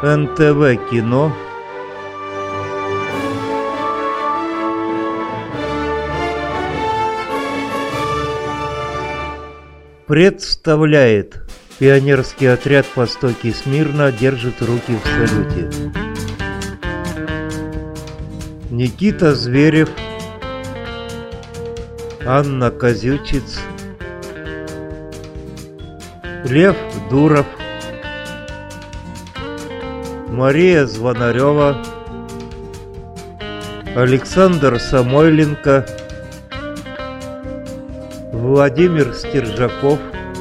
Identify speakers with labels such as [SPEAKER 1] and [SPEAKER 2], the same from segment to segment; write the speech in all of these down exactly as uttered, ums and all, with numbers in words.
[SPEAKER 1] эн тэ вэ кино представляет: пионерский отряд «Востоки смирно» держит руки в салюте. Никита Зверев, Анна Козючиц, Лев Дуров, Мария Звонарева, Александр Самойленко, Владимир Стержаков,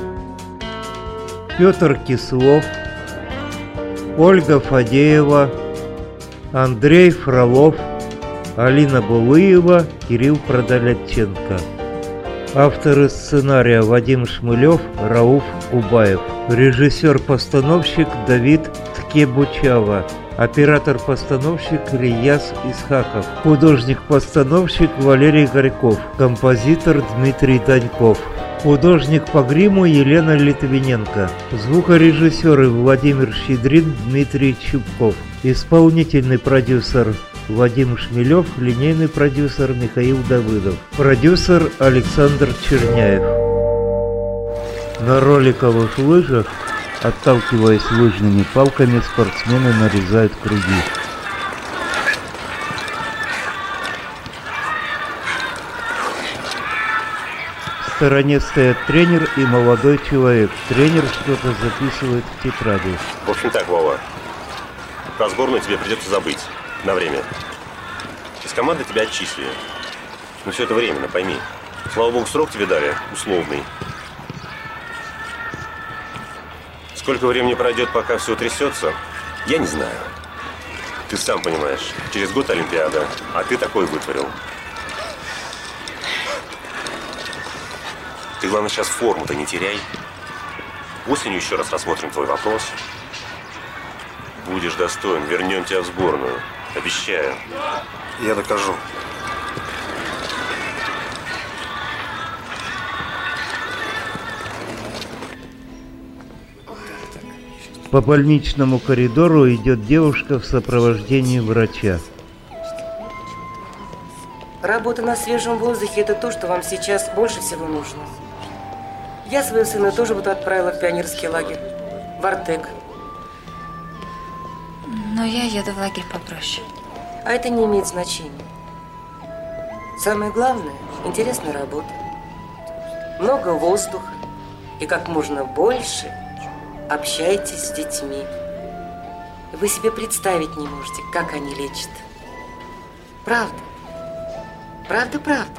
[SPEAKER 1] Петр Кислов, Ольга Фадеева, Андрей Фролов, Алина Булыева, Кирилл Продолятченко. Авторы сценария: Вадим Шмылев, Рауф Кубаев. Режиссер-постановщик Давид Ткебучава. Оператор-постановщик Ильяс Исхаков. Художник-постановщик Валерий Горьков. Композитор Дмитрий Даньков. Художник по гриму Елена Литвиненко. Звукорежиссеры: Владимир Щедрин, Дмитрий Чубков. Исполнительный продюсер Вадим Шмелев, линейный продюсер Михаил Давыдов. Продюсер Александр Черняев. На роликовых лыжах, отталкиваясь лыжными палками, спортсмены нарезают круги. В стороне стоят тренер и молодой человек. Тренер что-то записывает в тетради.
[SPEAKER 2] В общем так, Вова, про сборную тебе придется забыть на время. Из команды тебя отчислили. Но все это временно, пойми. Слава богу, срок тебе дали условный. Сколько времени пройдет, пока все утрясется, я не знаю. Ты сам понимаешь, через год Олимпиада, а ты такой вытворил. Ты, главное, сейчас форму-то не теряй. Осенью еще раз рассмотрим твой вопрос. Будешь достоин, вернем тебя в сборную. Обещаю.
[SPEAKER 3] Я докажу.
[SPEAKER 1] По больничному коридору идет девушка в сопровождении врача.
[SPEAKER 4] Работа на свежем воздухе – это то, что вам сейчас больше всего нужно. Я своего сына тоже вот отправила в пионерский лагерь, в Артек.
[SPEAKER 5] Но я еду в лагерь попроще.
[SPEAKER 4] А это не имеет значения. Самое главное – интересная работа. Много воздуха и как можно больше общайтесь с детьми. Вы себе представить не можете, как они лечат. Правда. Правда, правда.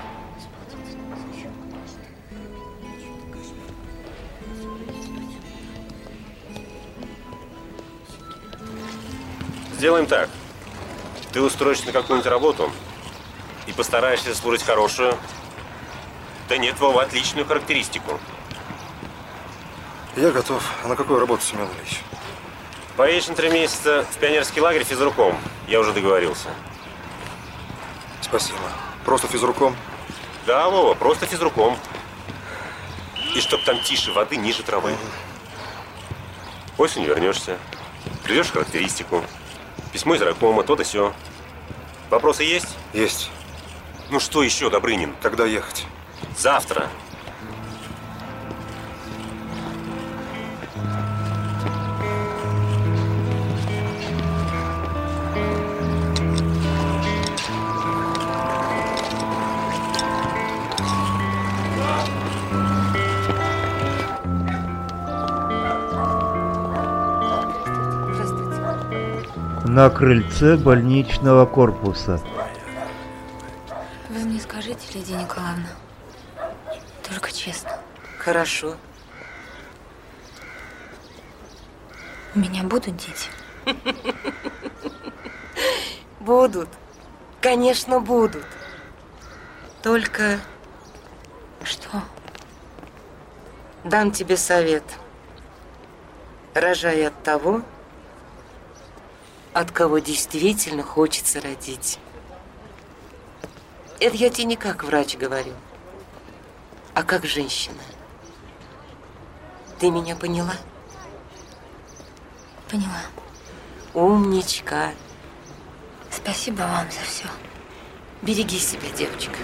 [SPEAKER 2] Сделаем так. Ты устроишься на какую-нибудь работу и постараешься заслужить хорошую, да нет, Вова, отличную характеристику.
[SPEAKER 3] Я готов. А на какую работу, Семен Ильич?
[SPEAKER 2] Поедешь на три месяца в пионерский лагерь физруком. Я уже договорился.
[SPEAKER 3] Спасибо. Просто физруком?
[SPEAKER 2] Да, Вова, просто физруком. И чтоб там тише воды, ниже травы. Осенью вернешься. Придешь в характеристику. Письмо из райкома, то да сё. Вопросы есть?
[SPEAKER 3] Есть.
[SPEAKER 2] Ну что еще, Добрынин?
[SPEAKER 3] Когда ехать?
[SPEAKER 2] Завтра.
[SPEAKER 1] На крыльце больничного корпуса.
[SPEAKER 5] Вы мне скажите, Лидия Николаевна, только честно.
[SPEAKER 4] Хорошо.
[SPEAKER 5] У меня будут дети?
[SPEAKER 4] Будут. Конечно, будут. Только...
[SPEAKER 5] Что?
[SPEAKER 4] Дам тебе совет. Рожай от того, от кого действительно хочется родить. Это я тебе не как врач говорю, а как женщина. Ты меня поняла?
[SPEAKER 5] Поняла.
[SPEAKER 4] Умничка.
[SPEAKER 5] Спасибо вам за все.
[SPEAKER 4] Береги себя, девочка.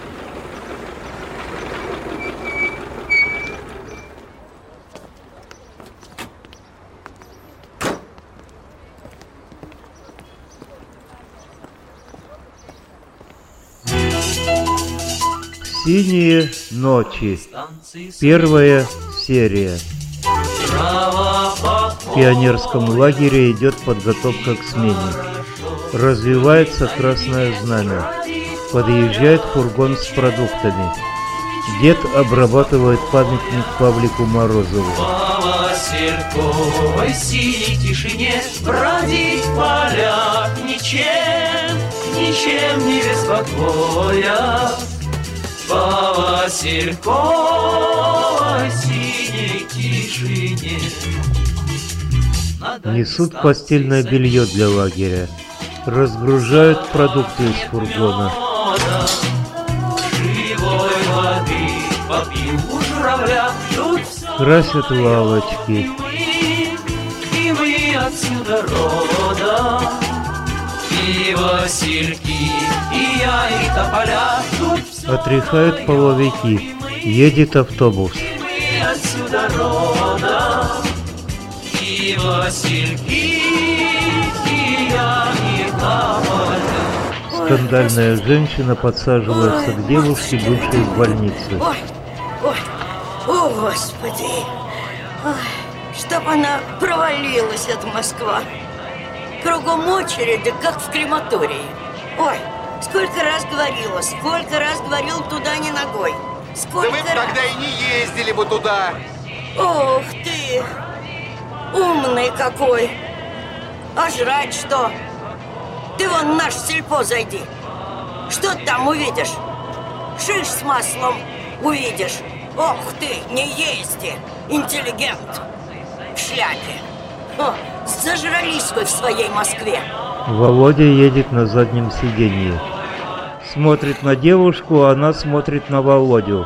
[SPEAKER 1] Синие ночи. Первая серия. В пионерском лагере идет подготовка к смене. Развивается красное знамя. Подъезжает фургон с продуктами. Дед обрабатывает памятник Павлику Морозову.
[SPEAKER 6] По васильковой синей тишине бродить поля ничем, ничем не беспокоя. По васильковой синей тишине.
[SPEAKER 1] Несут постельное белье для лагеря. Разгружают продукты из фургона.
[SPEAKER 6] Живой воды попьют у журавля, ждут все.
[SPEAKER 1] Красят лавочки.
[SPEAKER 6] И мы, и мы отсюда родом. И васильки, и я, и тополя ждут все.
[SPEAKER 1] Отряхают половики. Едет автобус.
[SPEAKER 6] И мы отсюда родом. И васильки, и я, и тополя.
[SPEAKER 1] Скандальная женщина подсаживается к девушке, бывшей в больнице.
[SPEAKER 7] Ой, ой, о, Господи! Ой, чтоб она провалилась, эта Москва. Кругом очереди, как в крематории. Ой, сколько раз говорила, сколько раз говорил туда не ногой. Сколько
[SPEAKER 8] Да мы
[SPEAKER 7] раз...
[SPEAKER 8] тогда и не ездили бы туда.
[SPEAKER 7] Ух ты! Умный какой! А жрать что? Ты вон в наш сельпо зайди. Что ты там увидишь? Шиш с маслом увидишь. Ох ты, не езди, интеллигент. В шляпе. О, зажрались вы в своей Москве.
[SPEAKER 1] Володя едет на заднем сиденье. Смотрит на девушку, а она смотрит на Володю.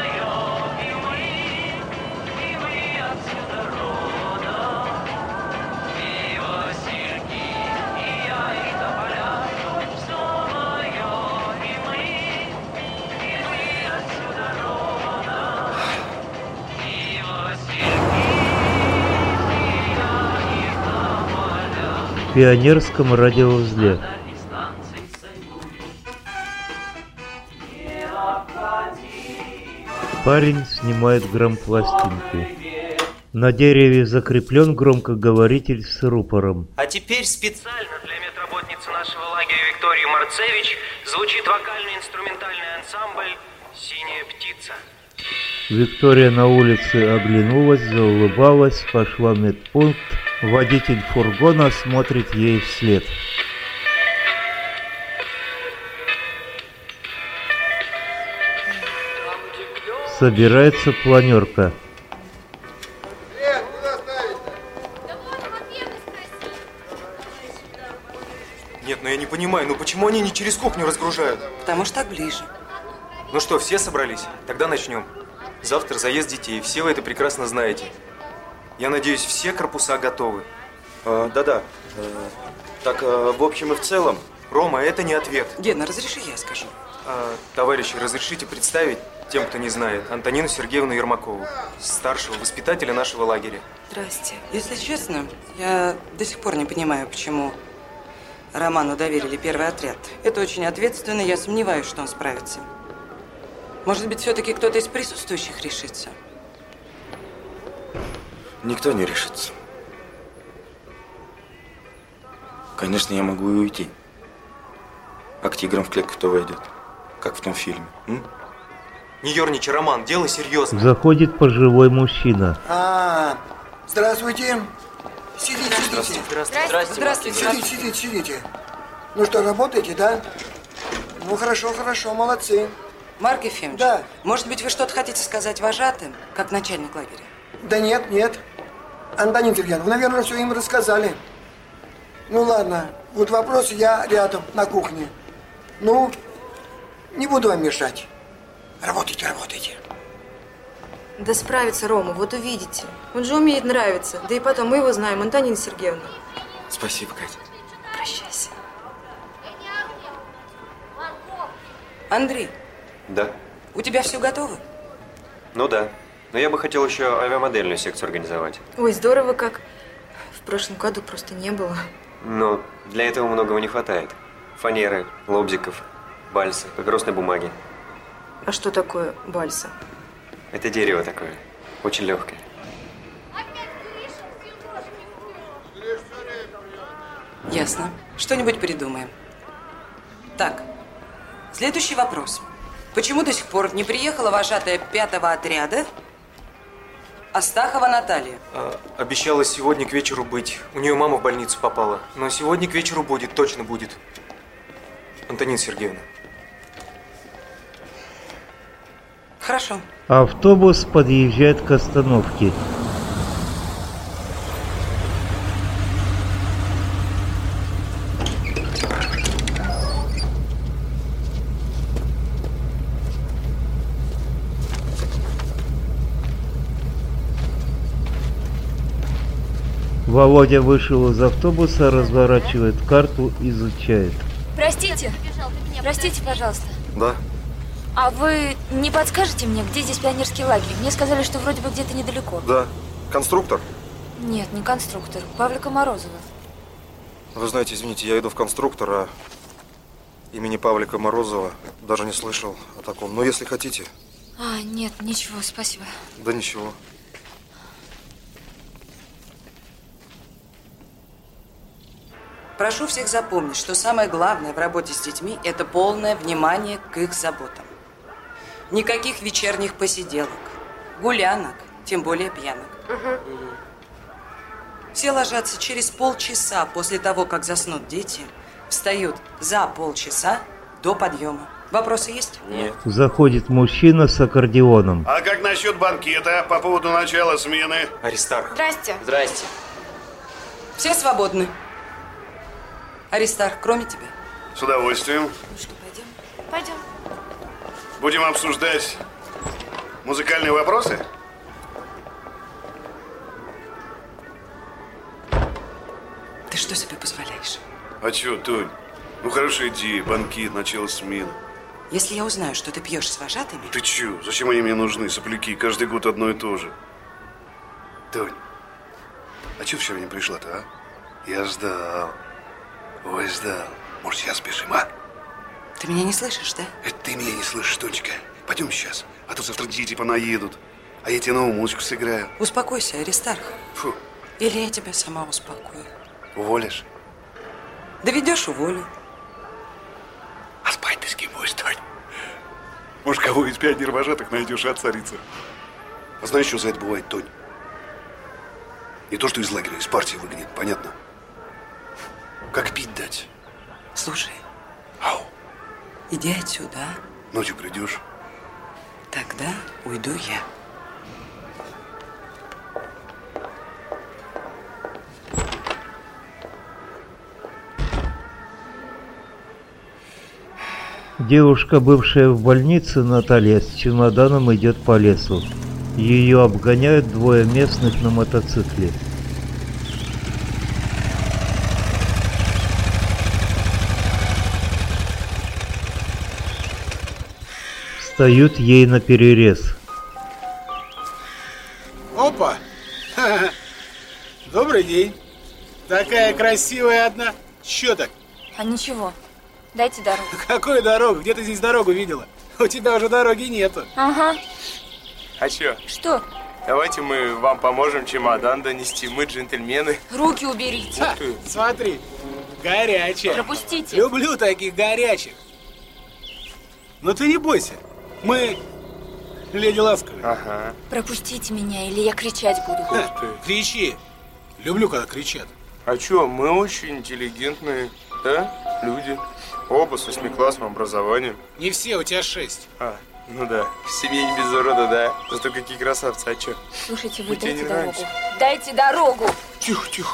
[SPEAKER 1] В пионерском радиоузле. Парень снимает грампластинку. На дереве закреплен громкоговоритель с рупором.
[SPEAKER 9] А теперь специально для медработницы нашего лагеря Виктории Марцевич звучит вокально-инструментальный ансамбль «Синяя птица».
[SPEAKER 1] Виктория на улице оглянулась, заулыбалась, пошла в медпункт. Водитель фургона смотрит ей вслед. Собирается планерка.
[SPEAKER 3] Нет, ну я не понимаю, ну почему они не через кухню разгружают?
[SPEAKER 10] Потому что так ближе.
[SPEAKER 3] Ну что, все собрались? Тогда начнем. Завтра заезд детей, все вы это прекрасно знаете. Я надеюсь, все корпуса готовы.
[SPEAKER 11] А, да-да. А, так, а, в общем и в целом.
[SPEAKER 3] Рома, это не ответ.
[SPEAKER 10] Гена, разреши я скажу.
[SPEAKER 3] А, товарищи, разрешите представить тем, кто не знает, Антонину Сергеевну Ермакову, старшего воспитателя нашего лагеря.
[SPEAKER 10] Здрасте. Если честно, я до сих пор не понимаю, почему Роману доверили первый отряд. Это очень ответственно, я сомневаюсь, что он справится. Может быть, все-таки кто-то из присутствующих решится?
[SPEAKER 11] Никто не решится. Конечно, я могу и уйти. А к тиграм в клетку кто войдет? Как в том фильме. М?
[SPEAKER 3] Не ерничай, Роман, дело серьезно.
[SPEAKER 1] Заходит пожилой мужчина.
[SPEAKER 12] А, здравствуйте. Сидите, сидите.
[SPEAKER 3] Здравствуйте.
[SPEAKER 10] Здравствуйте. Здравствуйте.
[SPEAKER 12] Сидите, сидите, сидите. Ну что, работаете, да? Ну, хорошо, хорошо, молодцы.
[SPEAKER 10] Марк Ефимович,
[SPEAKER 12] да.
[SPEAKER 10] Может быть, вы что-то хотите сказать вожатым, как начальник лагеря?
[SPEAKER 12] Да нет, нет. Антонина Сергеевна, вы, наверное, все им рассказали. Ну, ладно. Вот вопрос, я рядом, на кухне. Ну, не буду вам мешать. Работайте, работайте.
[SPEAKER 13] Да справится Рома, вот увидите. Он же умеет нравиться. Да и потом мы его знаем, Антонина Сергеевна.
[SPEAKER 11] Спасибо, Катя.
[SPEAKER 3] Андрей. Да.
[SPEAKER 10] У тебя все готово?
[SPEAKER 3] Ну да. Но я бы хотел еще авиамодельную секцию организовать.
[SPEAKER 13] Ой, здорово как. В прошлом году просто не было.
[SPEAKER 3] Но для этого многого не хватает. Фанеры, лобзиков, бальса, папиросной бумаги.
[SPEAKER 13] А что такое бальса?
[SPEAKER 3] Это дерево такое. Очень легкое.
[SPEAKER 10] Ясно. Что-нибудь придумаем. Так, следующий вопрос. Почему до сих пор не приехала вожатая пятого отряда Астахова Наталья?
[SPEAKER 3] А, обещала сегодня к вечеру быть. У нее мама в больницу попала. Но сегодня к вечеру будет, точно будет. Антонина Сергеевна.
[SPEAKER 10] Хорошо.
[SPEAKER 1] Автобус подъезжает к остановке. Володя вышел из автобуса, разворачивает карту, изучает.
[SPEAKER 5] Простите, простите, пожалуйста.
[SPEAKER 14] Да.
[SPEAKER 5] А вы не подскажете мне, где здесь пионерский лагерь? Мне сказали, что вроде бы где-то недалеко.
[SPEAKER 14] Да. Конструктор?
[SPEAKER 5] Нет, не конструктор. Павлика Морозова.
[SPEAKER 14] Вы знаете, извините, я иду в конструктор, а имени Павлика Морозова даже не слышал о таком. Но если хотите.
[SPEAKER 5] А, нет, ничего, спасибо.
[SPEAKER 14] Да ничего.
[SPEAKER 10] Прошу всех запомнить, что самое главное в работе с детьми – это полное внимание к их заботам. Никаких вечерних посиделок, гулянок, тем более пьянок. Угу. Все ложатся через полчаса после того, как заснут дети, встают за полчаса до подъема. Вопросы есть?
[SPEAKER 1] Нет. Заходит мужчина с аккордеоном.
[SPEAKER 15] А как насчет банкета по поводу начала смены?
[SPEAKER 3] Аристарх.
[SPEAKER 13] Здрасте.
[SPEAKER 3] Здрасте.
[SPEAKER 10] Все свободны. Аристарх, кроме тебя.
[SPEAKER 15] С удовольствием.
[SPEAKER 10] Ну что, пойдем?
[SPEAKER 13] Пойдем.
[SPEAKER 15] Будем обсуждать музыкальные вопросы?
[SPEAKER 10] Ты что себе позволяешь?
[SPEAKER 15] А чё, Тонь? Ну, хорошая идея, банкет, начало смены.
[SPEAKER 10] Если я узнаю, что ты пьешь с вожатыми...
[SPEAKER 15] Ты чё? Зачем они мне нужны, сопляки? Каждый год одно и то же. Тонь, а чё вчера не пришла-то, а? Я ждал. Ой, ждал. Может, сейчас спешим, а?
[SPEAKER 10] Ты меня не слышишь, да?
[SPEAKER 15] Это ты меня не слышишь, Тонечка. Пойдем сейчас, а то завтра дети понаедут. А я тебе новую музыку сыграю.
[SPEAKER 10] Успокойся, Аристарх.
[SPEAKER 15] Фу.
[SPEAKER 10] Или я тебя сама успокою.
[SPEAKER 15] Уволишь?
[SPEAKER 10] Доведешь — уволю.
[SPEAKER 15] А спать ты с кем будешь, Тонь? Может, кого из пионер-вожатых найдешь, а, царица? А знаешь, что за это бывает, Тонь? Не то, что из лагеря, из партии выгонят, понятно? Как пить дать?
[SPEAKER 10] Слушай.
[SPEAKER 15] Ау.
[SPEAKER 10] Иди отсюда.
[SPEAKER 15] Ночью придешь?
[SPEAKER 10] Тогда уйду я.
[SPEAKER 1] Девушка, бывшая в больнице, Наталья, с чемоданом идет по лесу. Ее обгоняют двое местных на мотоцикле. Встают ей на перерез.
[SPEAKER 16] Опа! Добрый день. Такая красивая одна. Чё так?
[SPEAKER 5] А ничего. Дайте дорогу.
[SPEAKER 16] Какую дорогу? Где ты здесь дорогу видела? У тебя уже дороги нету.
[SPEAKER 5] Ага.
[SPEAKER 17] А чё?
[SPEAKER 5] Что?
[SPEAKER 17] Давайте мы вам поможем чемодан донести. Мы джентльмены.
[SPEAKER 5] Руки уберите.
[SPEAKER 16] Ха, смотри, горячая.
[SPEAKER 5] Пропустите.
[SPEAKER 16] Люблю таких горячих. Но ты не бойся. Мы леди ласковые.
[SPEAKER 17] Ага.
[SPEAKER 5] Пропустите меня, или я кричать буду.
[SPEAKER 16] Ха, кричи. Люблю, когда кричат.
[SPEAKER 17] А чё, мы очень интеллигентные, да, люди. Оба с восьмиклассным образованием.
[SPEAKER 16] Не все, у тебя шесть.
[SPEAKER 17] А, ну да. В семье не без урода, да. Зато какие красавцы, а чё?
[SPEAKER 5] Слушайте, вы
[SPEAKER 17] Мы тебе
[SPEAKER 5] дайте
[SPEAKER 17] не
[SPEAKER 5] дорогу.
[SPEAKER 17] нравимся.
[SPEAKER 5] Дайте дорогу.
[SPEAKER 16] Тихо, тихо.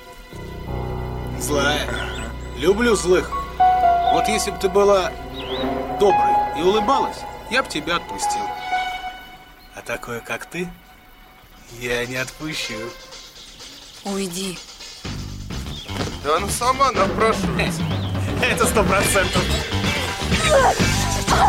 [SPEAKER 16] Злая. Люблю злых. Вот если бы ты была доброй и улыбалась, я бы тебя отпустил. А такое, как ты, я не отпущу.
[SPEAKER 5] Уйди.
[SPEAKER 17] Да она сама напрашивается.
[SPEAKER 16] Это сто процентов.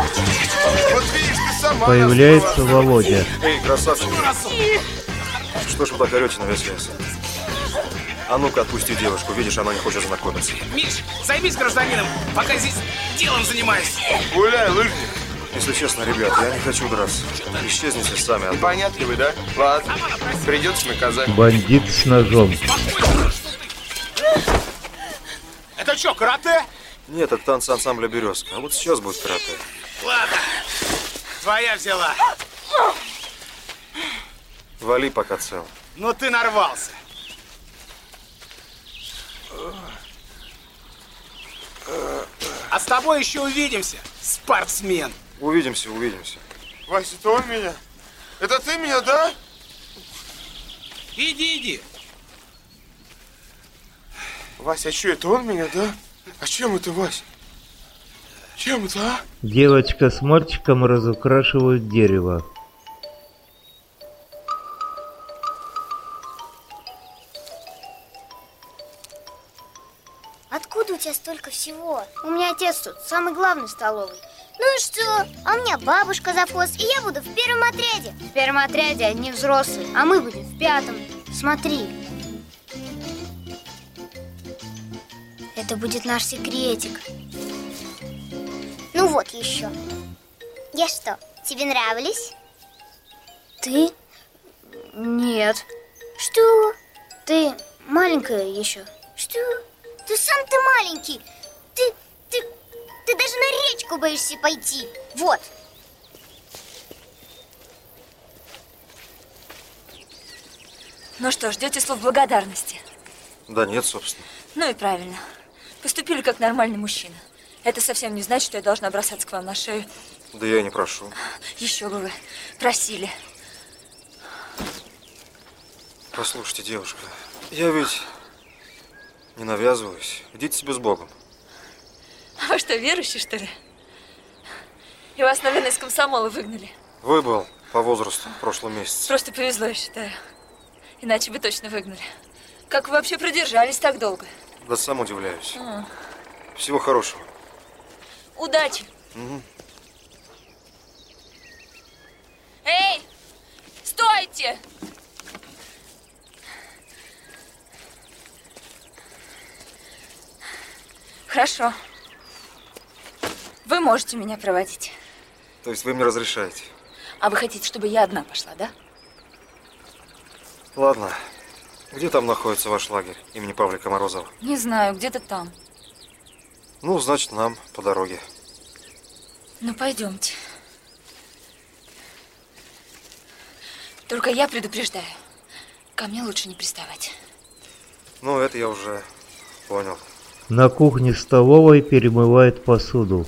[SPEAKER 1] Появляется Володя.
[SPEAKER 14] Эй, красавчик. Что ж вы так орете на весь лес? А ну-ка, отпусти девушку. Видишь, она не хочет знакомиться.
[SPEAKER 16] Миш, займись гражданином, пока здесь делом занимаюсь.
[SPEAKER 17] Гуляй, лыжник.
[SPEAKER 14] Если честно, ребят, я не хочу драться. Исчезните сами. А
[SPEAKER 17] Непонятливый, да? Ладно. Придется наказать.
[SPEAKER 1] Бандит с ножом.
[SPEAKER 16] Это что, карате?
[SPEAKER 14] Нет, это танцы ансамбля «Березка». А вот сейчас будет карате.
[SPEAKER 16] Ладно, твоя взяла.
[SPEAKER 14] Вали, пока цел.
[SPEAKER 16] Ну ты нарвался. А с тобой еще увидимся, спортсмен.
[SPEAKER 14] Увидимся, увидимся.
[SPEAKER 17] Вася, это он меня? Это ты меня, да?
[SPEAKER 16] Иди, иди.
[SPEAKER 17] Вася, а что, это он меня, да? А чем это, Вася? Чем это, а?
[SPEAKER 1] Девочка с мальчиком разукрашивают дерево.
[SPEAKER 18] Откуда у тебя столько всего? У меня отец тут, самый главный в столовой. Ну и что? А у меня бабушка завхоз, и я буду в первом отряде. В первом отряде одни взрослые, а мы будем в пятом. Смотри. Это будет наш секретик. Ну вот еще. Я что, тебе нравились? Ты? Нет. Что? Ты маленькая еще. Что? Ты сам-то маленький. Ты, ты, ты даже на речку боишься пойти. Вот.
[SPEAKER 5] Ну что, ждете слов благодарности?
[SPEAKER 14] Да нет, собственно.
[SPEAKER 5] Ну и правильно. Поступили как нормальный мужчина. Это совсем не значит, что я должна бросаться к вам на шею.
[SPEAKER 14] Да я и не прошу.
[SPEAKER 5] Еще бы вы просили.
[SPEAKER 14] Послушайте, девушка, я ведь не навязываюсь. Идите себе с Богом.
[SPEAKER 5] А вы что, верующий, что ли? И вас, наверное, из комсомола выгнали.
[SPEAKER 14] Выбыл по возрасту в прошлом месяце.
[SPEAKER 5] Просто повезло, я считаю. Иначе бы точно выгнали. Как вы вообще продержались так долго?
[SPEAKER 14] Да сам удивляюсь.
[SPEAKER 5] А.
[SPEAKER 14] Всего хорошего.
[SPEAKER 5] Удачи.
[SPEAKER 14] Угу.
[SPEAKER 5] Эй, стойте! Хорошо. Вы можете меня проводить.
[SPEAKER 14] То есть вы мне разрешаете?
[SPEAKER 5] А вы хотите, чтобы я одна пошла, да?
[SPEAKER 14] Ладно. Где там находится ваш лагерь имени Павлика Морозова?
[SPEAKER 5] Не знаю, где-то там.
[SPEAKER 14] Ну, значит, нам по дороге.
[SPEAKER 5] Ну, пойдемте. Только я предупреждаю. Ко мне лучше не приставать.
[SPEAKER 14] Ну, это я уже понял.
[SPEAKER 1] На кухне столовой перемывает посуду.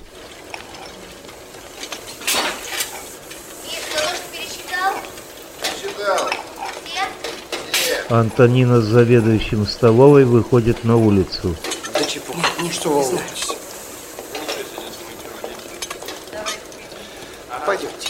[SPEAKER 1] Антонина с заведующим столовой выходит на улицу.
[SPEAKER 12] Да чепуха. Не, не, что вы волнуетесь? Пойдемте.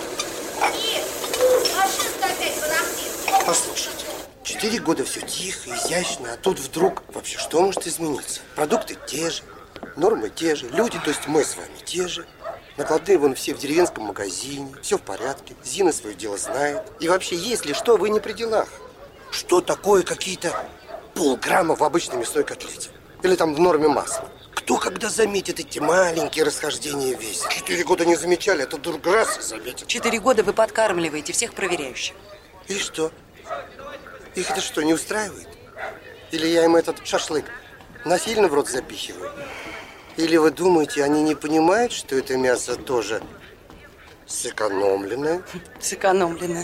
[SPEAKER 12] Послушайте, четыре года все тихо, изящно, а тут вдруг вообще что может измениться? Продукты те же, нормы те же, люди, то есть мы с вами те же. Накладные вон все в деревенском магазине, все в порядке, Зина свое дело знает. И вообще, если что, вы не при делах. Что такое какие-то полграмма в обычной мясной котлете? Или там в норме масла? Кто когда заметит эти маленькие расхождения в весе? Четыре года не замечали, а то вдруг раз и заметил.
[SPEAKER 10] Четыре года вы подкармливаете всех проверяющих.
[SPEAKER 12] И что? Их это что, не устраивает? Или я им этот шашлык насильно в рот запихиваю? Или вы думаете, они не понимают, что это мясо тоже сэкономленное?
[SPEAKER 10] Сэкономленное.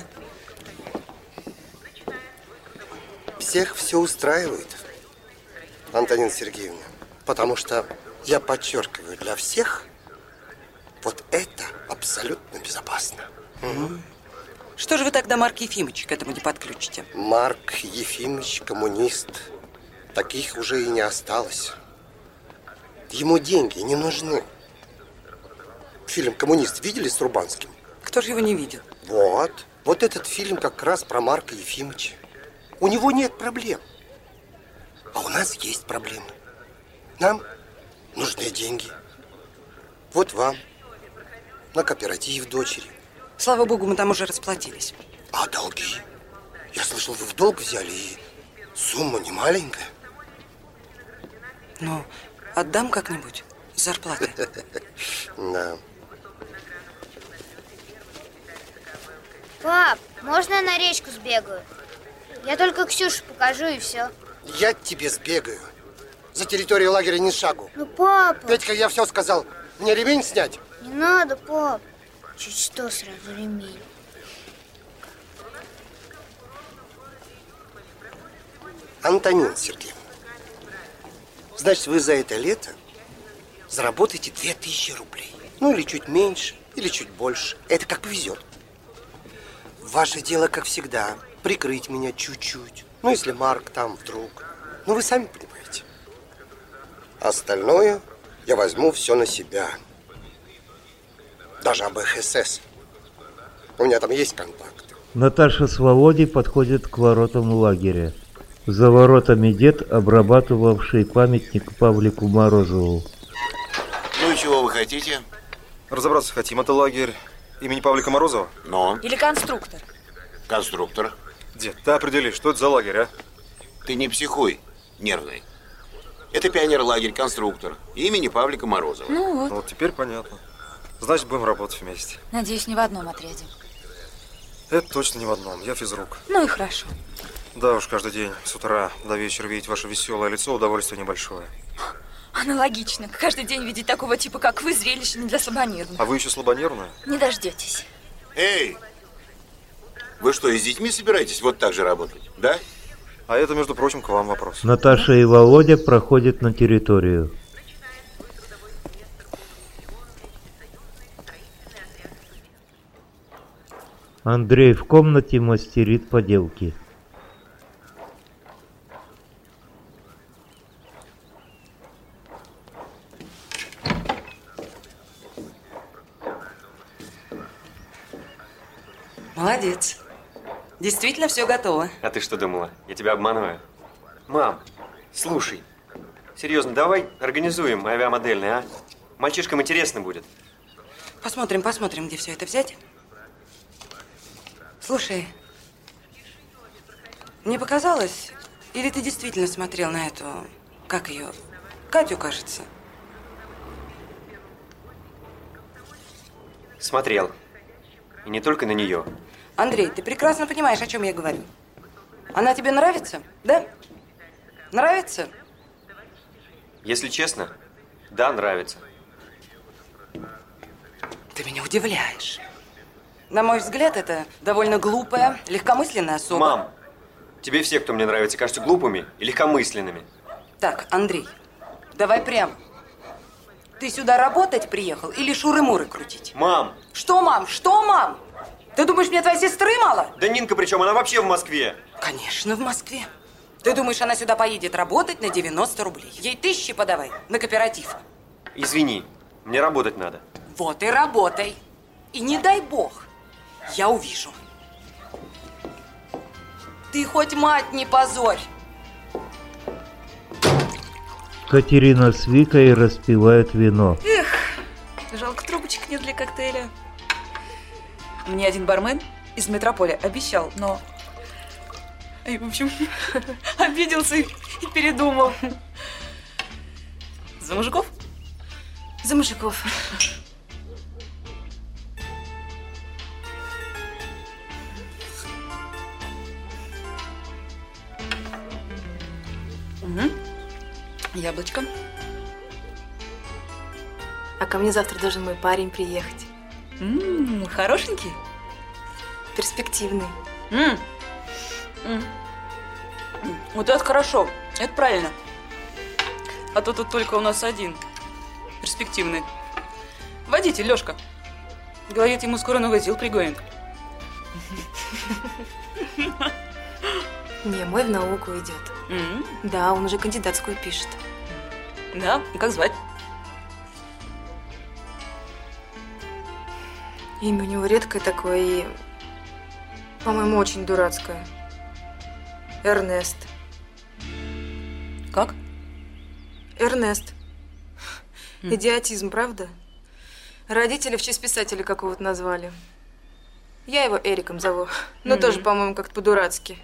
[SPEAKER 12] Всех все устраивает, Антонина Сергеевна. Потому что, я подчеркиваю, для всех вот это абсолютно безопасно.
[SPEAKER 10] Угу. Что же вы тогда Марк Ефимович к этому не подключите?
[SPEAKER 12] Марк Ефимович коммунист. Таких уже и не осталось. Ему деньги не нужны. Фильм «Коммунист» видели с Рубанским?
[SPEAKER 10] Кто же его не видел?
[SPEAKER 12] Вот. Вот этот фильм как раз про Марка Ефимовича. У него нет проблем. А у нас есть проблемы. Нам нужны деньги. Вот вам на кооператив дочери.
[SPEAKER 10] Слава богу, мы там уже расплатились.
[SPEAKER 19] А долги? Я слышал, вы в долг взяли, и сумма не маленькая.
[SPEAKER 10] Ну, отдам как-нибудь с зарплаты.
[SPEAKER 19] Да.
[SPEAKER 18] Пап, можно я на речку сбегаю? Я только Ксюше покажу и все.
[SPEAKER 19] Я тебе сбегаю. За территорию лагеря ни шагу.
[SPEAKER 18] Ну, папа.
[SPEAKER 19] Петька, я все сказал. Мне ремень снять?
[SPEAKER 18] Не надо, пап. Чуть что, сразу ремень.
[SPEAKER 19] Антонина Сергеевна, значит, вы за это лето заработаете две тысячи рублей. Ну, или чуть меньше, или чуть больше. Это как повезет. Ваше дело, как всегда, прикрыть меня чуть-чуть. Ну, если Марк там вдруг. Ну, вы сами понимаете. Остальное я возьму все на себя. Даже об эх эс эс. У меня там есть контакты.
[SPEAKER 1] Наташа с Володей подходят к воротам лагеря. За воротами дед, обрабатывавший памятник Павлику Морозову.
[SPEAKER 20] Ну и чего вы хотите?
[SPEAKER 14] Разобраться хотим. Это лагерь имени Павлика Морозова?
[SPEAKER 20] Но?
[SPEAKER 5] Или конструктор?
[SPEAKER 20] Конструктор.
[SPEAKER 14] Дед, ты определи, что это за лагерь, а?
[SPEAKER 20] Ты не психуй, нервный. Это пионер-лагерь «Конструктор» имени Павлика Морозова.
[SPEAKER 5] Ну вот.
[SPEAKER 14] Вот теперь понятно. Значит, будем работать вместе.
[SPEAKER 5] Надеюсь, не в одном отряде.
[SPEAKER 14] Это точно не в одном. Я физрук.
[SPEAKER 5] Ну и хорошо.
[SPEAKER 14] Да уж, каждый день с утра до вечера видеть ваше веселое лицо — удовольствие небольшое.
[SPEAKER 5] Аналогично. Каждый день видеть такого типа, как вы, зрелище не для слабонервных.
[SPEAKER 14] А вы еще слабонервная?
[SPEAKER 5] Не дождетесь.
[SPEAKER 20] Эй! Вы что, и с детьми собираетесь вот так же работать, да?
[SPEAKER 14] А это, между прочим, к вам вопрос.
[SPEAKER 1] Наташа и Володя проходят на территорию. Андрей в комнате мастерит поделки.
[SPEAKER 10] Молодец. Действительно все готово.
[SPEAKER 3] А ты что думала? Я тебя обманываю? Мам, слушай. Серьезно, давай организуем авиамодельный, а? Мальчишкам интересно будет.
[SPEAKER 10] Посмотрим, посмотрим, где все это взять. Слушай, мне показалось, или ты действительно смотрел на эту, как ее, Катю, кажется?
[SPEAKER 3] Смотрел. И не только на нее.
[SPEAKER 10] Андрей, ты прекрасно понимаешь, о чем я говорю. Она тебе нравится, да? Нравится?
[SPEAKER 3] Если честно, да, нравится.
[SPEAKER 10] Ты меня удивляешь. На мой взгляд, это довольно глупая, легкомысленная особа.
[SPEAKER 3] Мам, тебе все, кто мне нравится, кажутся глупыми и легкомысленными.
[SPEAKER 10] Так, Андрей, давай прям. Ты сюда работать приехал или шуры-муры крутить?
[SPEAKER 3] Мам!
[SPEAKER 10] Что, мам? Что, мам? Ты думаешь, мне твоей сестры мало?
[SPEAKER 3] Да Нинка причем, она вообще в Москве.
[SPEAKER 10] Конечно, в Москве. Ты думаешь, она сюда поедет работать на девяносто рублей? Ей тысячи подавай на кооператив.
[SPEAKER 3] Извини, мне работать надо.
[SPEAKER 10] Вот и работай. И не дай бог, я увижу. Ты хоть мать не позорь.
[SPEAKER 1] Катерина с Викой распивают вино.
[SPEAKER 21] Эх, жалко, трубочек нет для коктейля. Мне один бармен из метрополя обещал, но... И, в общем, обиделся и передумал. За мужиков? За мужиков. Угу. Яблочко.
[SPEAKER 13] А ко мне завтра должен мой парень приехать.
[SPEAKER 21] М-м, хорошенький?
[SPEAKER 13] Перспективный.
[SPEAKER 21] М-м. М-м. Вот это хорошо, это правильно. А то тут только у нас один перспективный. Водитель, Лёшка. Говорит, ему скоро новый ЗИЛ пригонят.
[SPEAKER 13] Не, мой в науку идет.
[SPEAKER 21] Mm-hmm.
[SPEAKER 13] Да, он уже кандидатскую пишет.
[SPEAKER 21] Да? Как звать?
[SPEAKER 13] Имя у него редкое такое и, по-моему, очень дурацкое. Эрнест.
[SPEAKER 21] Как?
[SPEAKER 13] Эрнест.
[SPEAKER 21] Mm.
[SPEAKER 13] Идиотизм, правда? Родители в честь писателя какого-то назвали. Я его Эриком зову. Но
[SPEAKER 21] Мгм.
[SPEAKER 13] тоже, по-моему, как-то по-дурацки.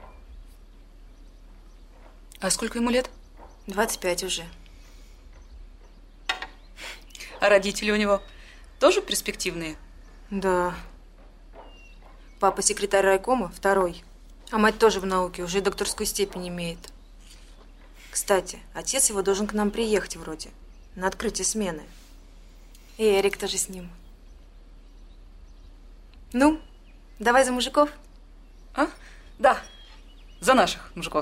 [SPEAKER 21] А сколько ему лет?
[SPEAKER 13] двадцать пять уже.
[SPEAKER 21] А родители у него тоже перспективные?
[SPEAKER 13] Да. Папа секретарь райкома, второй. А мать тоже в науке, уже докторскую степень имеет. Кстати, отец его должен к нам приехать вроде, на открытие смены. И Эрик тоже с ним. Ну, давай за мужиков.
[SPEAKER 21] А? Да, за наших мужиков.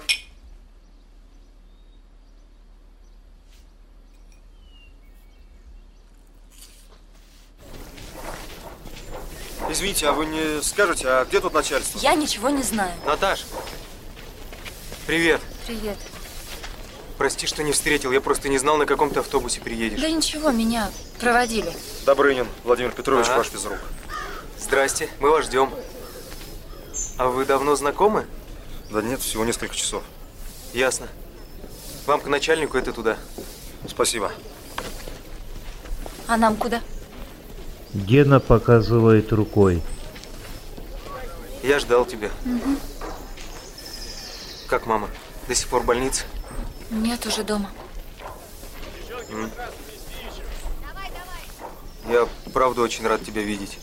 [SPEAKER 14] Извините, а вы не скажете, а где тут начальство?
[SPEAKER 5] Я ничего не знаю.
[SPEAKER 3] Наташ, привет.
[SPEAKER 5] Привет.
[SPEAKER 3] Прости, что не встретил. Я просто не знал, на каком ты автобусе приедешь.
[SPEAKER 5] Да ничего, меня проводили.
[SPEAKER 14] Добрынин Владимир Петрович,
[SPEAKER 3] Ага.
[SPEAKER 14] ваш физрук.
[SPEAKER 3] Здрасте, мы вас ждем. А вы давно знакомы?
[SPEAKER 14] Да нет, всего несколько часов.
[SPEAKER 3] Ясно. Вам к начальнику, это туда.
[SPEAKER 14] Спасибо.
[SPEAKER 5] А нам куда?
[SPEAKER 1] Гена показывает рукой.
[SPEAKER 3] Я ждал тебя.
[SPEAKER 5] Угу.
[SPEAKER 3] Как мама? До сих пор в больнице?
[SPEAKER 5] Нет, уже дома.
[SPEAKER 3] М. Я правда очень рад тебя видеть.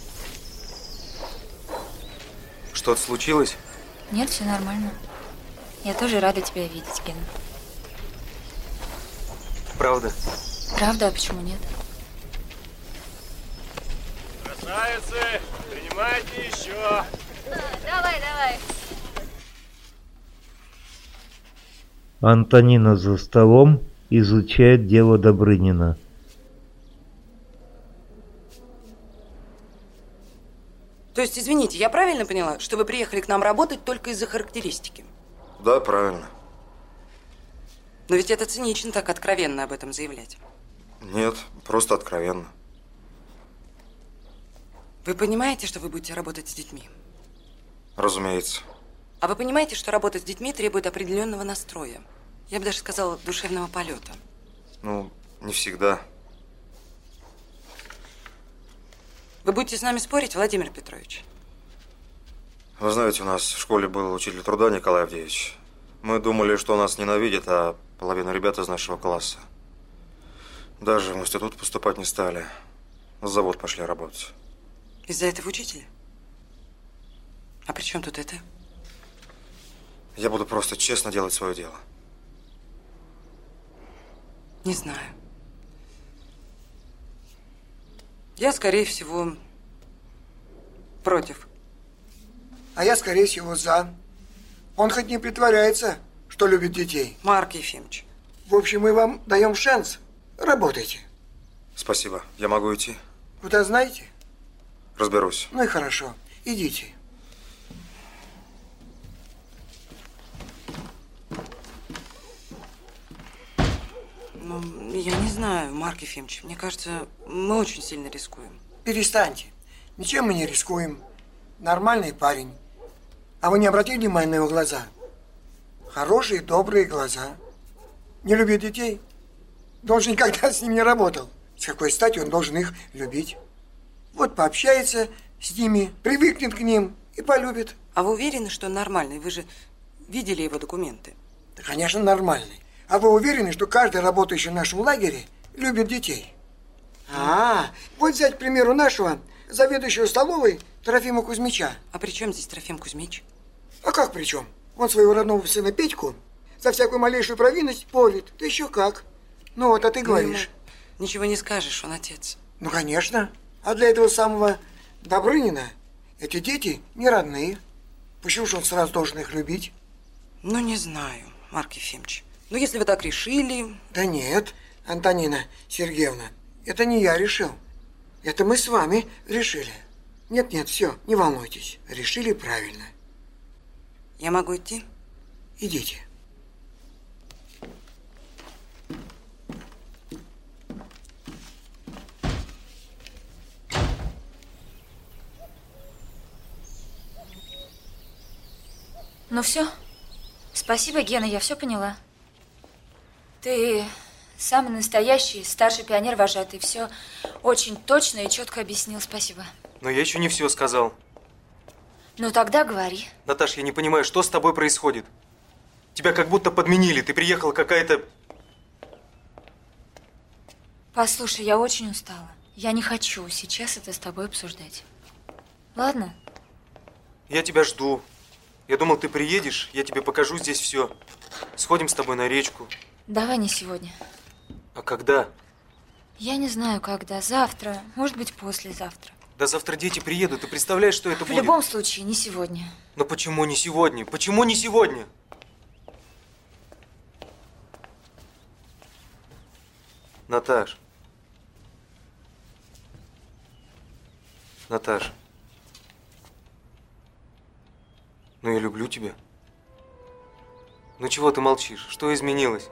[SPEAKER 3] Что-то случилось?
[SPEAKER 5] Нет, все нормально. Я тоже рада тебя видеть, Гена.
[SPEAKER 3] Правда?
[SPEAKER 5] Правда, а почему нет?
[SPEAKER 2] Красавицы, принимайте еще.
[SPEAKER 18] Давай, давай.
[SPEAKER 1] Антонина за столом изучает дело Добрынина.
[SPEAKER 10] То есть, извините, я правильно поняла, что вы приехали к нам работать только из-за характеристики?
[SPEAKER 14] Да, правильно.
[SPEAKER 10] Но ведь это цинично так откровенно об этом заявлять.
[SPEAKER 14] Нет, просто откровенно.
[SPEAKER 10] Вы понимаете, что вы будете работать с детьми?
[SPEAKER 14] Разумеется.
[SPEAKER 10] А вы понимаете, что работа с детьми требует определенного настроя? Я бы даже сказала, душевного полета.
[SPEAKER 14] Ну, не всегда.
[SPEAKER 10] Вы будете с нами спорить, Владимир Петрович?
[SPEAKER 14] Вы знаете, у нас в школе был учитель труда Николай Авдеевич. Мы думали, что нас ненавидят, а половина ребят из нашего класса даже в институт поступать не стали. На завод пошли работать.
[SPEAKER 10] Из-за этого учителя? А при чем тут это?
[SPEAKER 14] Я буду просто честно делать свое дело.
[SPEAKER 10] Не знаю. Я, скорее всего, против.
[SPEAKER 12] А я, скорее всего, за. Он хоть не притворяется, что любит детей.
[SPEAKER 10] Марк Ефимович.
[SPEAKER 12] В общем, мы вам даем шанс. Работайте.
[SPEAKER 14] Спасибо. Я могу идти?
[SPEAKER 12] Куда знаете?
[SPEAKER 14] Разберусь.
[SPEAKER 12] Ну и хорошо. Идите.
[SPEAKER 10] Ну, я не знаю, Марк Ефимович. Мне кажется, мы очень сильно рискуем.
[SPEAKER 12] Перестаньте. Ничем мы не рискуем. Нормальный парень. А вы не обратили внимания на его глаза? Хорошие, добрые глаза. Не любит детей? Должен никогда с ним не работал. С какой стати он должен их любить? Вот пообщается с ними, привыкнет к ним и полюбит.
[SPEAKER 10] А вы уверены, что он нормальный? Вы же видели его документы.
[SPEAKER 12] Да, конечно, нормальный. А вы уверены, что каждый, работающий в нашем лагере, любит детей? А, вот взять, к примеру, нашего заведующего столовой Трофима Кузьмича.
[SPEAKER 10] А при чем здесь Трофим Кузьмич?
[SPEAKER 12] А как при чем? Он своего родного сына Петьку за всякую малейшую провинность порит. Да еще как. Ну вот, а ты говоришь.
[SPEAKER 10] Ну, ничего не скажешь, он отец.
[SPEAKER 12] Ну, конечно. А для этого самого Добрынина эти дети не родные. Почему же он сразу должен их любить?
[SPEAKER 10] Ну, не знаю, Марк Ефимович. Ну, если вы так решили...
[SPEAKER 12] Да нет, Антонина Сергеевна, это не я решил. Это мы с вами решили. Нет-нет, все, не волнуйтесь. Решили правильно.
[SPEAKER 10] Я могу идти?
[SPEAKER 12] Идите.
[SPEAKER 5] Ну все. Спасибо, Гена, я все поняла. Ты самый настоящий старший пионер-вожатый. Все очень точно и четко объяснил. Спасибо.
[SPEAKER 3] Но я еще не все сказал.
[SPEAKER 5] Ну тогда говори.
[SPEAKER 3] Наташ, я не понимаю, что с тобой происходит? Тебя как будто подменили. Ты приехала какая-то...
[SPEAKER 5] Послушай, я очень устала. Я не хочу сейчас это с тобой обсуждать. Ладно?
[SPEAKER 3] Я тебя жду. Я думал, ты приедешь, я тебе покажу здесь все. Сходим с тобой на речку.
[SPEAKER 5] Давай не сегодня.
[SPEAKER 3] А когда?
[SPEAKER 5] Я не знаю, когда. Завтра. Может быть, послезавтра.
[SPEAKER 3] Да завтра дети приедут. Ты представляешь, что это
[SPEAKER 5] В
[SPEAKER 3] будет?
[SPEAKER 5] любом случае, не сегодня.
[SPEAKER 3] Но почему не сегодня? Почему не сегодня? Наташ. Наташ. Ну, я люблю тебя. Ну, чего ты молчишь? Что изменилось?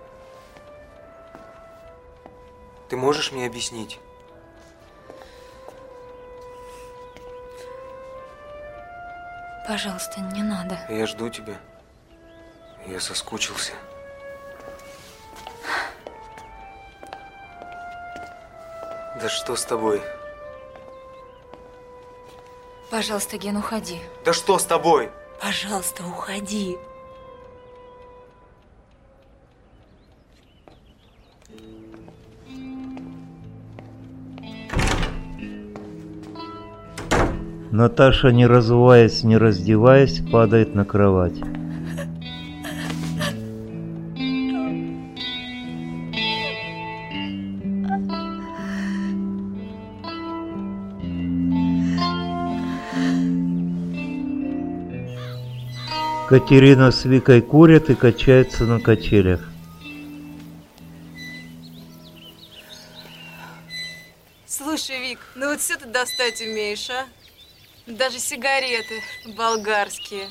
[SPEAKER 3] Ты можешь мне объяснить?
[SPEAKER 5] Пожалуйста, не надо.
[SPEAKER 3] Я жду тебя. Я соскучился. Да что с тобой?
[SPEAKER 5] Пожалуйста, Ген, уходи.
[SPEAKER 3] Да что с тобой?
[SPEAKER 5] Пожалуйста, уходи.
[SPEAKER 1] Наташа, не разуваясь, не раздеваясь, падает на кровать. Катерина с Викой курят и качаются на качелях.
[SPEAKER 13] Слушай, Вик, ну вот все ты достать умеешь, а? Даже сигареты болгарские.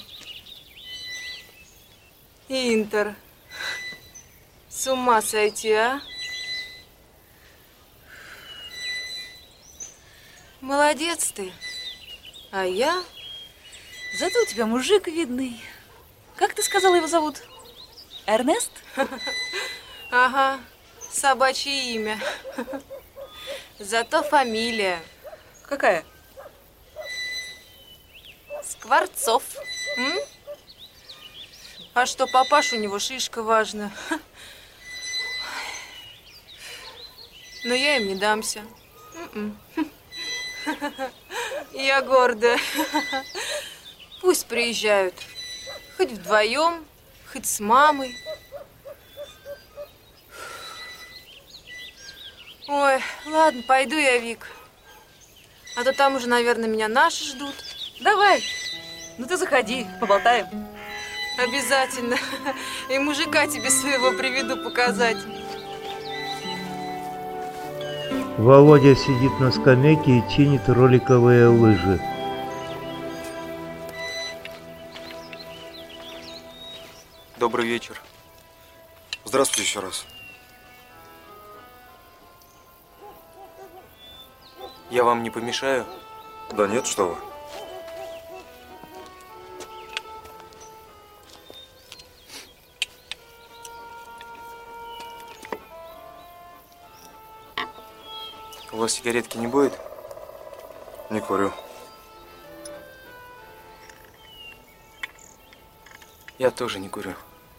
[SPEAKER 13] Интер. С ума сойти, а? Молодец ты. А я?
[SPEAKER 21] Зато у тебя мужик видный. Как ты сказала, его зовут? Эрнест?
[SPEAKER 13] Ага, собачье имя. Зато фамилия.
[SPEAKER 21] Какая?
[SPEAKER 13] Скворцов. М? А что, папаш у него шишка важна. Но я им не дамся. М-м. Я гордая. Пусть приезжают. Хоть вдвоем, хоть с мамой. Ой, ладно, пойду я, Вик. А то там уже, наверное, меня наши ждут.
[SPEAKER 21] Давай. Ну ты заходи, поболтаем.
[SPEAKER 13] Обязательно. И мужика тебе своего приведу показать.
[SPEAKER 1] Володя сидит на скамейке и чинит роликовые лыжи.
[SPEAKER 3] Добрый вечер.
[SPEAKER 14] Здравствуйте еще раз.
[SPEAKER 3] Я вам не помешаю?
[SPEAKER 14] Да нет, что вы.
[SPEAKER 3] У вас сигаретки не будет?
[SPEAKER 14] Не курю.
[SPEAKER 3] Я тоже не курю.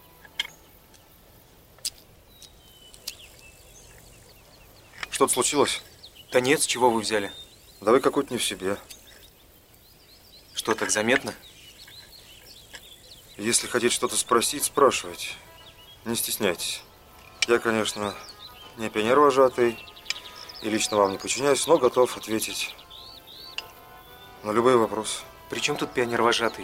[SPEAKER 14] Что-то случилось?
[SPEAKER 3] Да нет, с чего вы взяли?
[SPEAKER 14] Да вы какой-то не в себе.
[SPEAKER 3] Что, так заметно?
[SPEAKER 14] Если хотите что-то спросить, спрашивайте. Не стесняйтесь. Я, конечно, не пионер-вожатый и лично вам не подчиняюсь, но готов ответить на любые вопросы.
[SPEAKER 3] При чем тут пионер-вожатый?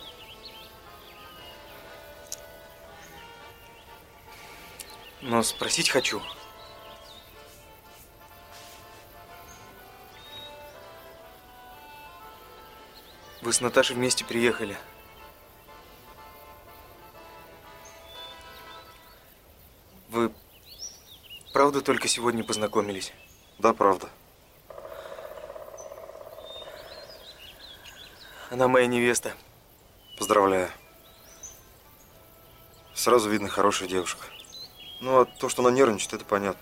[SPEAKER 3] Но спросить хочу. Вы с Наташей вместе приехали. Вы правда только сегодня познакомились?
[SPEAKER 14] Да, правда.
[SPEAKER 3] Она моя невеста.
[SPEAKER 14] Поздравляю. Сразу видно, хорошая девушка. Ну, а то, что она нервничает, это понятно.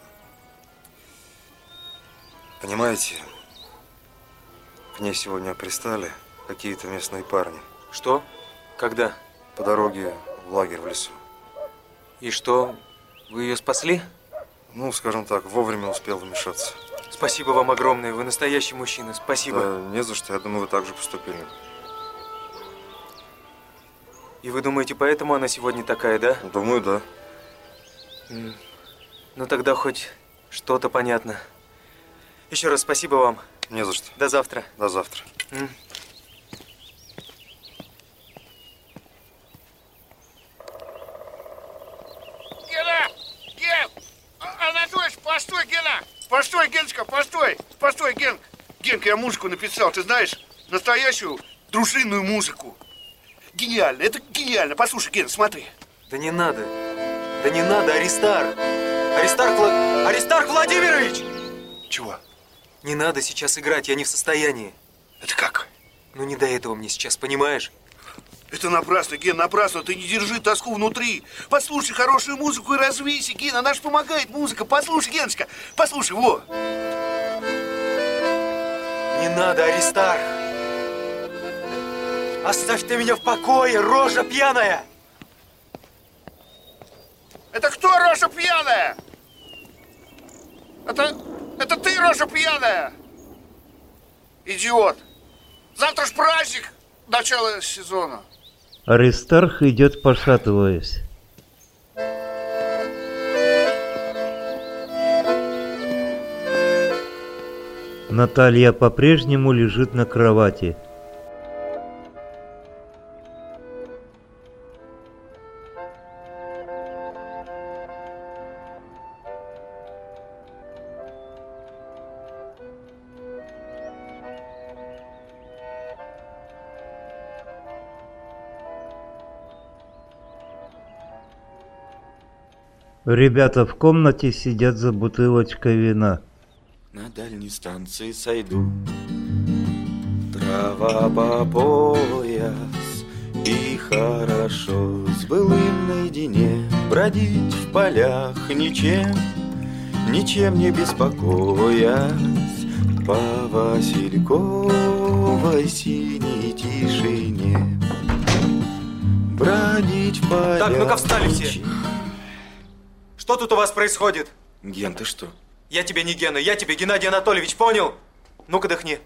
[SPEAKER 14] Понимаете, к ней сегодня пристали. какие-то местные парни.
[SPEAKER 3] Что? Когда?
[SPEAKER 14] По дороге в лагерь в лесу.
[SPEAKER 3] И что, вы ее спасли?
[SPEAKER 14] Ну, скажем так, вовремя успел вмешаться.
[SPEAKER 3] Спасибо вам огромное, вы настоящий мужчина, спасибо.
[SPEAKER 14] Да, не за что, я думаю, вы так же поступили.
[SPEAKER 3] И вы думаете, поэтому она сегодня такая, да?
[SPEAKER 14] Думаю, да.
[SPEAKER 3] Ну тогда хоть что-то понятно. Еще раз спасибо вам.
[SPEAKER 14] Не за что.
[SPEAKER 3] До завтра.
[SPEAKER 14] До завтра.
[SPEAKER 3] М.
[SPEAKER 15] Гена! Ген! А- Анатольевич, постой, Гена! Постой, Геночка, постой! Постой, Ген! Генка, я музыку написал, ты знаешь? Настоящую дружинную музыку. Гениально, это гениально. Послушай, Ген, смотри.
[SPEAKER 3] Да не надо. Да не надо, Аристарх! Аристарх, Вла... Аристарх Владимирович!
[SPEAKER 15] Чего?
[SPEAKER 3] Не надо сейчас играть, я не в состоянии.
[SPEAKER 15] Это как?
[SPEAKER 3] Ну не до этого мне сейчас, понимаешь?
[SPEAKER 15] Это напрасно, Ген, напрасно. Ты не держи тоску внутри. Послушай хорошую музыку и развейся, Ген. Она ж помогает, музыка. Послушай, Геночка, послушай, во.
[SPEAKER 3] Не надо, Аристарх! Оставь ты меня в покое, рожа пьяная!
[SPEAKER 15] Это кто рожа пьяная? Это, это ты рожа пьяная? Идиот. Завтра ж праздник, начало сезона.
[SPEAKER 1] Аристарх идет, пошатываясь. Наталья по-прежнему лежит на кровати. Ребята в комнате сидят за бутылочкой вина.
[SPEAKER 11] На дальней станции сойду, трава по пояс, и хорошо с былым наедине бродить в полях, ничем, ничем не беспокоясь, по васильковой синей тишине бродить в полях.
[SPEAKER 3] Так, ну-ка встали все! Что тут у вас происходит?
[SPEAKER 11] Ген, ты что?
[SPEAKER 3] Я тебе не Гена, я тебе Геннадий Анатольевич, понял? Ну-ка дыхни.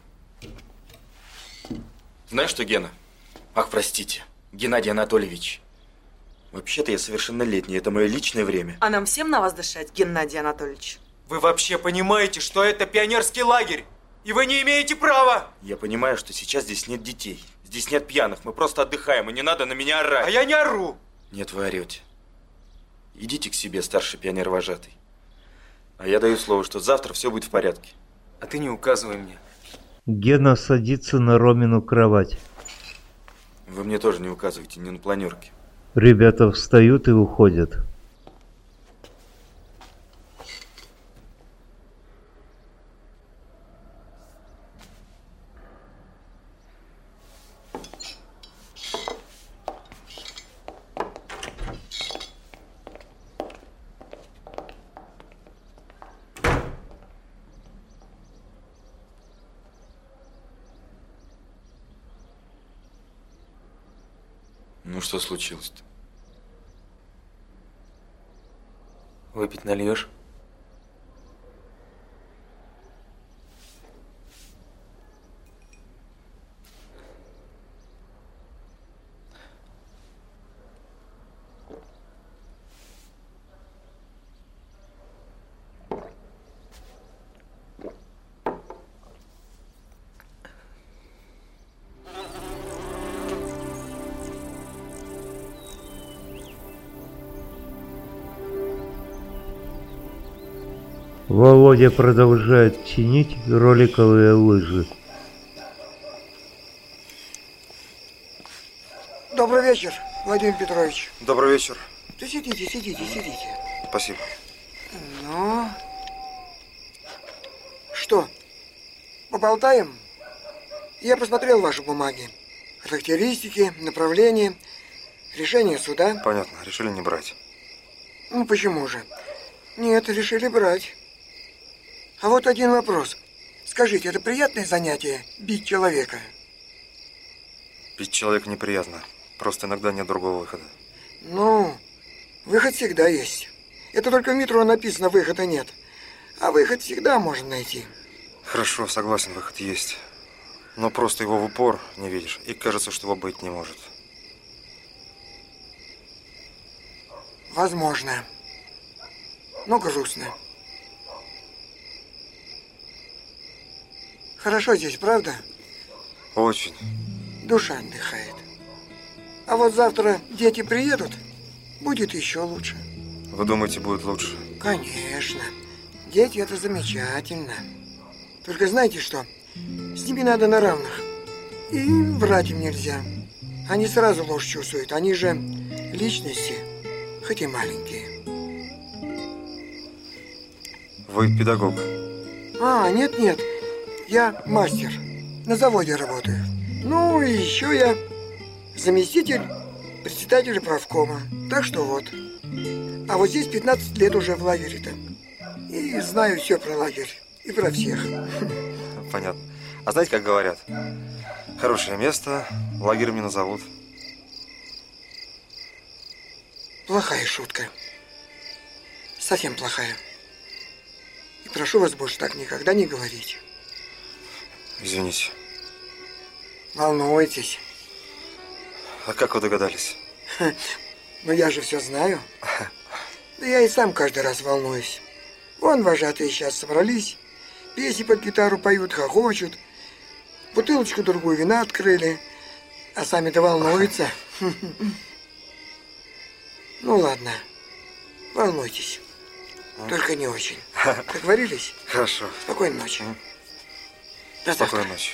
[SPEAKER 11] Знаешь что, Гена? Ах, простите, Геннадий Анатольевич. Вообще-то я совершеннолетний, это мое личное время.
[SPEAKER 10] А нам всем на вас дышать, Геннадий Анатольевич?
[SPEAKER 3] Вы вообще понимаете, что это пионерский лагерь? И вы не имеете права!
[SPEAKER 11] Я понимаю, что сейчас здесь нет детей. Здесь нет пьяных, мы просто отдыхаем, и не надо на меня орать.
[SPEAKER 3] А я не ору!
[SPEAKER 11] Нет, вы орете. Идите к себе, старший пионер-вожатый. А я даю слово, что завтра все будет в порядке.
[SPEAKER 3] А ты не указывай мне.
[SPEAKER 1] Гена садится на Ромину кровать.
[SPEAKER 11] Вы мне тоже не указывайте, не на планерке.
[SPEAKER 1] Ребята встают и уходят.
[SPEAKER 11] Ну что случилось-то?
[SPEAKER 3] Выпить нальешь?
[SPEAKER 1] Володя продолжает чинить роликовые лыжи.
[SPEAKER 12] Добрый вечер, Владимир Петрович.
[SPEAKER 14] Добрый вечер.
[SPEAKER 12] Да сидите, сидите, сидите.
[SPEAKER 14] Спасибо.
[SPEAKER 12] Ну, что, поболтаем? Я посмотрел ваши бумаги. Характеристики, направления, решение суда.
[SPEAKER 14] Понятно, решили не брать.
[SPEAKER 12] Ну, почему же? Нет, решили брать. А вот один вопрос. Скажите, это приятное занятие – бить человека?
[SPEAKER 14] Пить человеку неприятно. Просто иногда нет другого выхода.
[SPEAKER 12] Ну, выход всегда есть. Это только в метро написано, выхода нет. А выход всегда можно найти.
[SPEAKER 14] Хорошо, согласен, выход есть. Но просто его в упор не видишь. И кажется, что его быть не может.
[SPEAKER 12] Возможно. Но грустно. Хорошо здесь, правда?
[SPEAKER 14] Очень.
[SPEAKER 12] Душа отдыхает. А вот завтра дети приедут, будет еще лучше.
[SPEAKER 14] Вы думаете, будет лучше?
[SPEAKER 12] Конечно. Дети – это замечательно. Только знаете что? С ними надо на равных. И врать им нельзя. Они сразу ложь чувствуют. Они же личности, хоть и маленькие.
[SPEAKER 14] Вы педагог?
[SPEAKER 12] А, нет-нет. Я мастер. На заводе работаю. Ну, и еще я заместитель председателя правкома. Так что вот. А вот здесь пятнадцать лет уже в лагере-то. И знаю все про лагерь. И про всех.
[SPEAKER 14] Понятно. А знаете, как говорят? Хорошее место, лагерем не назовут.
[SPEAKER 12] Плохая шутка. Совсем плохая. И прошу вас больше так никогда не говорить.
[SPEAKER 14] Извините.
[SPEAKER 12] Волнуйтесь.
[SPEAKER 14] А как вы догадались?
[SPEAKER 12] Ну я же все знаю. Да я и сам каждый раз волнуюсь. Вон вожатые сейчас собрались, песни под гитару поют, хохочут, бутылочку другую вина открыли, а сами-то волнуются. Ну ладно, волнуйтесь, только не очень. Договорились?
[SPEAKER 14] Хорошо.
[SPEAKER 12] Спокойной ночи. До завтра.
[SPEAKER 14] Спокойной ночи.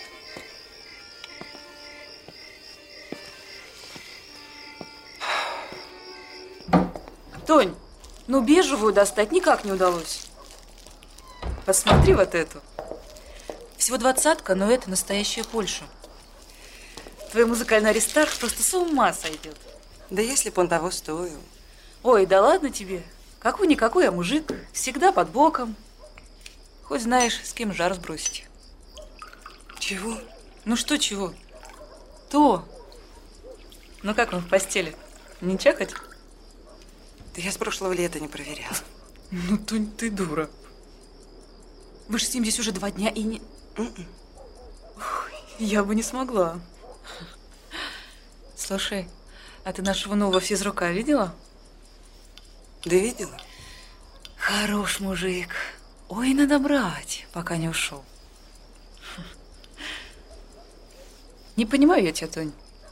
[SPEAKER 21] Тонь, ну бежевую достать никак не удалось. Посмотри вот эту. Всего двадцатка, но это настоящая Польша. Твой музыкальный Аристарх просто с ума сойдет.
[SPEAKER 10] Да если б он того стоил.
[SPEAKER 21] Ой, да ладно тебе. Какой-никакой, а мужик. Всегда под боком. Хоть знаешь, с кем жар сбросить.
[SPEAKER 10] Чего?
[SPEAKER 21] Ну что чего? То. Ну как он в постели? Не чакать?
[SPEAKER 10] Да я с прошлого лета не проверяла.
[SPEAKER 21] Ну, Тонь, ты дура. Вы же с ним здесь уже два дня и не... Ой, я бы не смогла. Слушай, а ты нашего нового физрука видела?
[SPEAKER 10] Да видела.
[SPEAKER 21] Хорош мужик. Ой, надо брать, пока не ушел. Не понимаю я тебя, Тонь.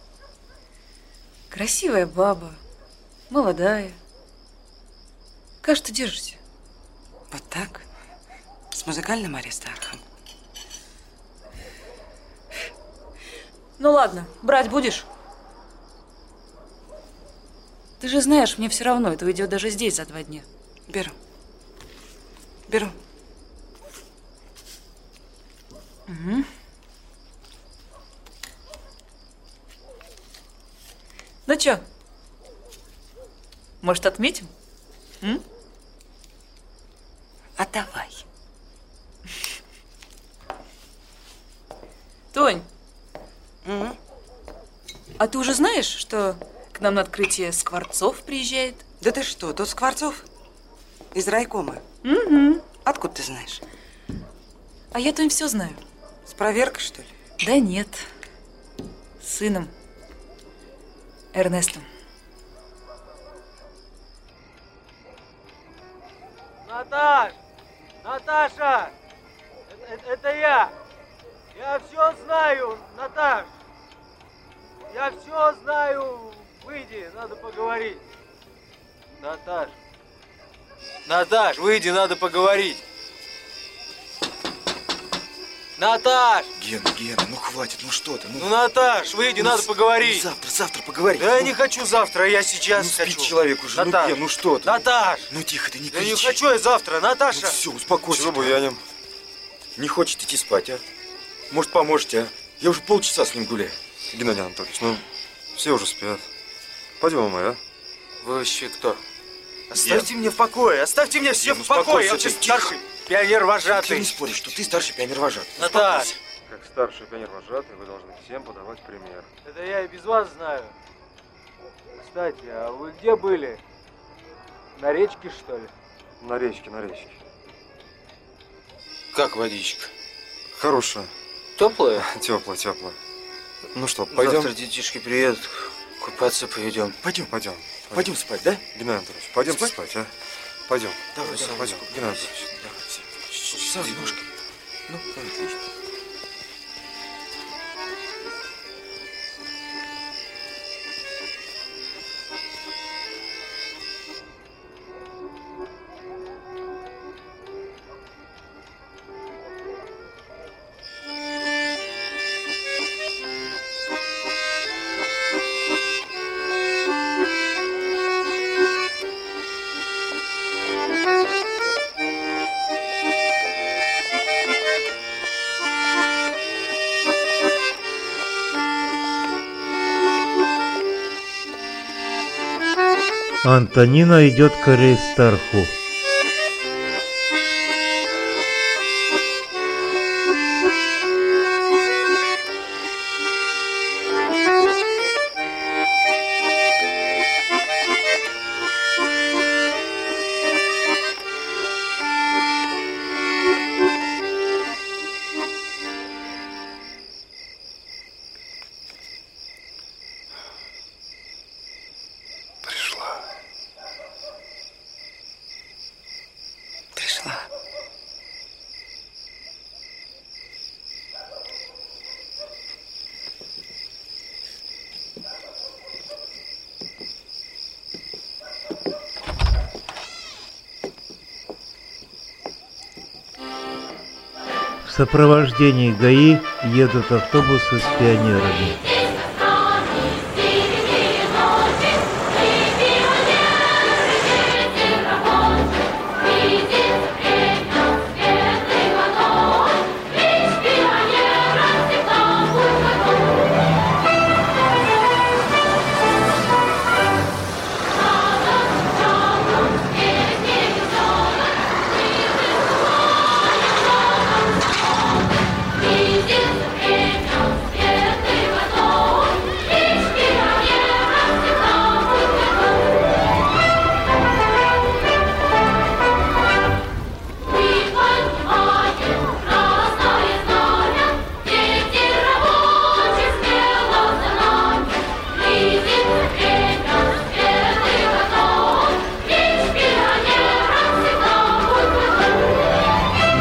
[SPEAKER 21] Красивая баба, молодая. Как же ты держишься?
[SPEAKER 10] Вот так? С музыкальным Аристархом?
[SPEAKER 21] Ну ладно, брать будешь? Ты же знаешь, мне все равно, это уйдет даже здесь за два дня.
[SPEAKER 10] Беру. Беру.
[SPEAKER 21] Угу. Ну чё? Может, отметим? М?
[SPEAKER 10] А давай.
[SPEAKER 21] Тонь,
[SPEAKER 10] Угу.
[SPEAKER 21] а ты уже знаешь, что к нам на открытие Скворцов приезжает?
[SPEAKER 10] Да ты что, тот Скворцов? Из райкома?
[SPEAKER 21] Угу.
[SPEAKER 10] Откуда ты знаешь?
[SPEAKER 21] А я, Тонь, все знаю.
[SPEAKER 10] С проверкой, что ли?
[SPEAKER 21] Да нет. С сыном. Эрнестом.
[SPEAKER 2] Наташ! Наташа! Это, это, это я! Я все знаю, Наташ! Я все знаю! Выйди, надо поговорить. Наташ! Наташ, выйди, надо поговорить! Наташ!
[SPEAKER 11] Гена, Гена, ну хватит, ну что ты? Ну,
[SPEAKER 2] ну Наташ, выйди,
[SPEAKER 11] ну,
[SPEAKER 2] надо поговорить!
[SPEAKER 11] Ну, завтра, завтра поговорим.
[SPEAKER 2] Да
[SPEAKER 11] ну,
[SPEAKER 2] я не хочу завтра, я сейчас
[SPEAKER 11] ну,
[SPEAKER 2] хочу.
[SPEAKER 11] Спит человек уже,
[SPEAKER 2] Наташ,
[SPEAKER 11] ну, Ген, ну что ты?
[SPEAKER 2] Наташ!
[SPEAKER 11] Ну тихо, ты не
[SPEAKER 2] Я
[SPEAKER 11] кричи.
[SPEAKER 2] не хочу я завтра, Наташа!
[SPEAKER 11] Ну все, успокойся.
[SPEAKER 14] Чего буяним?
[SPEAKER 11] Не хочет идти спать, а? Может, поможете, а? Я уже полчаса с ним гуляю.
[SPEAKER 14] Геннадий Анатольевич, ну все уже спят. Пойдем мы, а?
[SPEAKER 2] Вы вообще кто? Оставьте меня в покое, оставьте меня все в покое. Я вообще старший пионер-вожатый.
[SPEAKER 11] Я не спорю, что ты старший пионер-вожатый.
[SPEAKER 2] Наташ,
[SPEAKER 14] Как старший пионер-вожатый, вы должны всем подавать пример.
[SPEAKER 4] Это я и без вас знаю. Кстати, а вы где были? На речке, что ли?
[SPEAKER 14] На речке, на речке.
[SPEAKER 11] Как водичка?
[SPEAKER 14] Хорошая.
[SPEAKER 11] Теплая?
[SPEAKER 14] Теплая, теплая. Ну что, пойдем?
[SPEAKER 11] Завтра детишки приедут, купаться поведем.
[SPEAKER 14] Пойдем, пойдем.
[SPEAKER 11] Пойдем спать, да?
[SPEAKER 14] Геннадий Антонович, пойдем спать? спать, а? Пойдем.
[SPEAKER 11] Давай,
[SPEAKER 14] давай,
[SPEAKER 11] пойдем.
[SPEAKER 14] Геннадий Антонович.
[SPEAKER 11] Давай, все. Сам ножки. Ну, отлично.
[SPEAKER 1] Антонина идет к Аристарху. В сопровождении ГАИ едут автобусы с пионерами.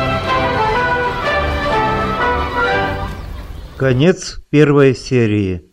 [SPEAKER 1] Конец первой серии.